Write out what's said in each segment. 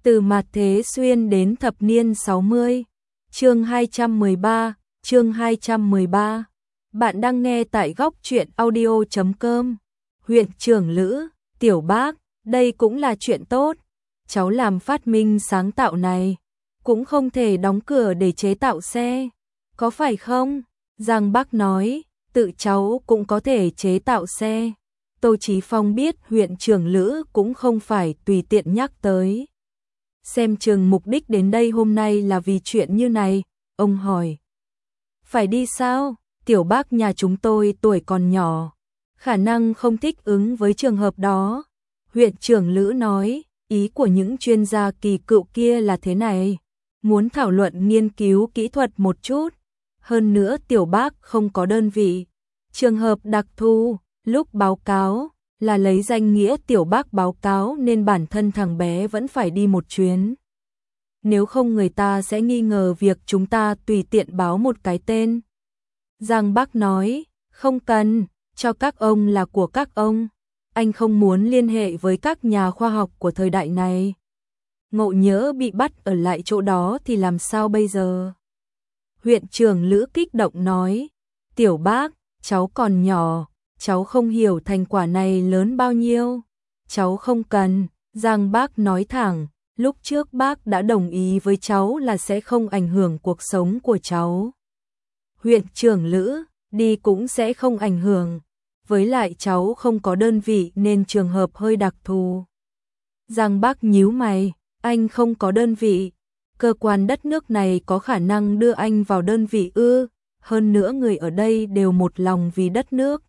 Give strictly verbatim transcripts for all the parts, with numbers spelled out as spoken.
Từ mạt thế xuyên đến thập niên sáu mươi. Chương hai trăm mười ba, chương hai trăm mười ba. Bạn đang nghe tại góc truyện audio chấm com. Huyện trưởng Lữ, Tiểu Bác, đây cũng là chuyện tốt. Cháu làm phát minh sáng tạo này, cũng không thể đóng cửa để chế tạo xe, có phải không? Giang Bác nói, tự cháu cũng có thể chế tạo xe. Tô Chí Phong biết huyện trưởng Lữ cũng không phải tùy tiện nhắc tới. Xem chừng mục đích đến đây hôm nay là vì chuyện như này, ông hỏi. Phải đi sao? Tiểu Bác nhà chúng tôi tuổi còn nhỏ, khả năng không thích ứng với trường hợp đó. Huyện trưởng Lữ nói, ý của những chuyên gia kỳ cựu kia là thế này, muốn thảo luận nghiên cứu kỹ thuật một chút. Hơn nữa Tiểu Bác không có đơn vị, trường hợp đặc thù, lúc báo cáo là lấy danh nghĩa Tiểu Bác báo cáo nên bản thân thằng bé vẫn phải đi một chuyến. Nếu không người ta sẽ nghi ngờ việc chúng ta tùy tiện báo một cái tên. Giang Bác nói, không cần, cho các ông là của các ông. Anh không muốn liên hệ với các nhà khoa học của thời đại này. Ngộ nhỡ bị bắt ở lại chỗ đó thì làm sao bây giờ? Huyện trưởng Lữ kích động nói, Tiểu Bác, cháu còn nhỏ, cháu không hiểu thành quả này lớn bao nhiêu. Cháu không cần, Giang Bác nói thẳng, lúc trước bác đã đồng ý với cháu là sẽ không ảnh hưởng cuộc sống của cháu. Huyện trưởng Lữ, đi cũng sẽ không ảnh hưởng, với lại cháu không có đơn vị nên trường hợp hơi đặc thù. Giang Bác nhíu mày, anh không có đơn vị, cơ quan đất nước này có khả năng đưa anh vào đơn vị ư? Hơn nữa người ở đây đều một lòng vì đất nước.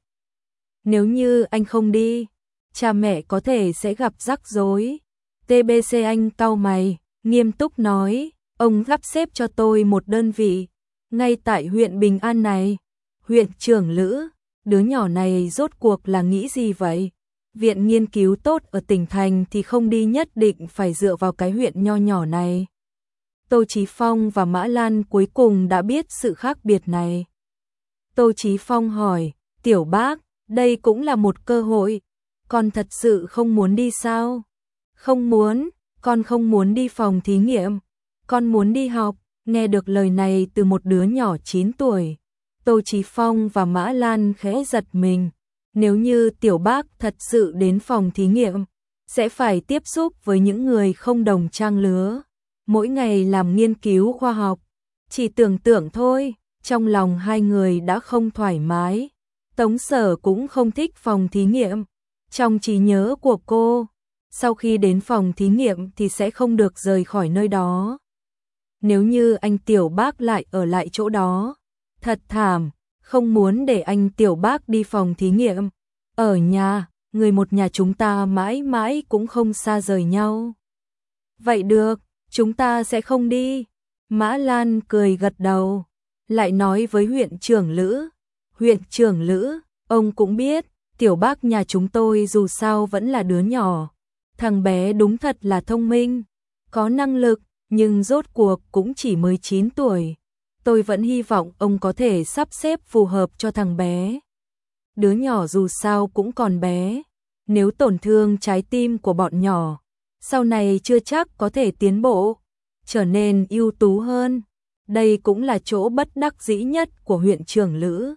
Nếu như anh không đi, cha mẹ có thể sẽ gặp rắc rối. tê bê xê anh cau mày, nghiêm túc nói, ông sắp xếp cho tôi một đơn vị, ngay tại huyện Bình An này. Huyện trưởng Lữ, đứa nhỏ này rốt cuộc là nghĩ gì vậy? Viện nghiên cứu tốt ở tỉnh thành thì không đi nhất định phải dựa vào cái huyện nho nhỏ này. Tô Chí Phong và Mã Lan cuối cùng đã biết sự khác biệt này. Tô Chí Phong hỏi, Tiểu Bác, đây cũng là một cơ hội, con thật sự không muốn đi sao? Không muốn, con không muốn đi phòng thí nghiệm, con muốn đi học. Nghe được lời này từ một đứa nhỏ chín tuổi, Tô Chí Phong và Mã Lan khẽ giật mình. Nếu như Tiểu Bác thật sự đến phòng thí nghiệm, sẽ phải tiếp xúc với những người không đồng trang lứa, mỗi ngày làm nghiên cứu khoa học. Chỉ tưởng tượng thôi, trong lòng hai người đã không thoải mái. Tống Sở cũng không thích phòng thí nghiệm. Trong trí nhớ của cô, sau khi đến phòng thí nghiệm thì sẽ không được rời khỏi nơi đó. Nếu như anh Tiểu Bác lại ở lại chỗ đó, thật thảm, không muốn để anh Tiểu Bác đi phòng thí nghiệm. Ở nhà, người một nhà chúng ta mãi mãi cũng không xa rời nhau. Vậy được, chúng ta sẽ không đi. Mã Lan cười gật đầu, lại nói với huyện trưởng Lữ. Huyện trưởng Lữ, ông cũng biết, Tiểu Bác nhà chúng tôi dù sao vẫn là đứa nhỏ. Thằng bé đúng thật là thông minh, có năng lực, nhưng rốt cuộc cũng chỉ mới chín tuổi. Tôi vẫn hy vọng ông có thể sắp xếp phù hợp cho thằng bé. Đứa nhỏ dù sao cũng còn bé, nếu tổn thương trái tim của bọn nhỏ, sau này chưa chắc có thể tiến bộ, trở nên ưu tú hơn. Đây cũng là chỗ bất đắc dĩ nhất của huyện trưởng Lữ.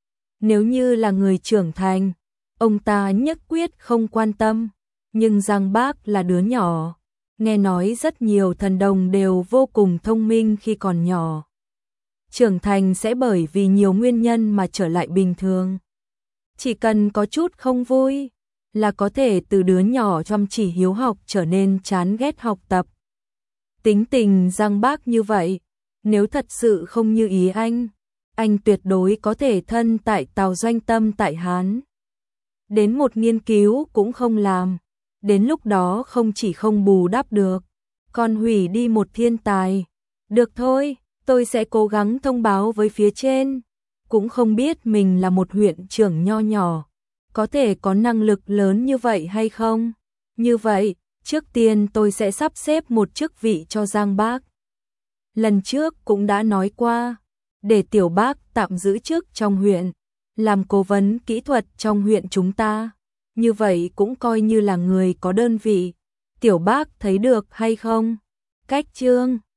Nếu như là người trưởng thành, ông ta nhất quyết không quan tâm, nhưng Giang Bác là đứa nhỏ, nghe nói rất nhiều thần đồng đều vô cùng thông minh khi còn nhỏ. Trưởng thành sẽ bởi vì nhiều nguyên nhân mà trở lại bình thường. Chỉ cần có chút không vui, là có thể từ đứa nhỏ chăm chỉ hiếu học trở nên chán ghét học tập. Tính tình Giang Bác như vậy, nếu thật sự không như ý anh, anh tuyệt đối có thể thân tại Tào Doanh Tâm tại Hán. Đến một nghiên cứu cũng không làm, đến lúc đó không chỉ không bù đắp được, còn hủy đi một thiên tài. Được thôi, tôi sẽ cố gắng thông báo với phía trên. Cũng không biết mình là một huyện trưởng nho nhỏ, có thể có năng lực lớn như vậy hay không? Như vậy, trước tiên tôi sẽ sắp xếp một chức vị cho Giang Bác. Lần trước cũng đã nói qua, để Tiểu Bác tạm giữ chức trong huyện, làm cố vấn kỹ thuật trong huyện chúng ta. Như vậy cũng coi như là người có đơn vị. Tiểu bác thấy được hay không? Cách chương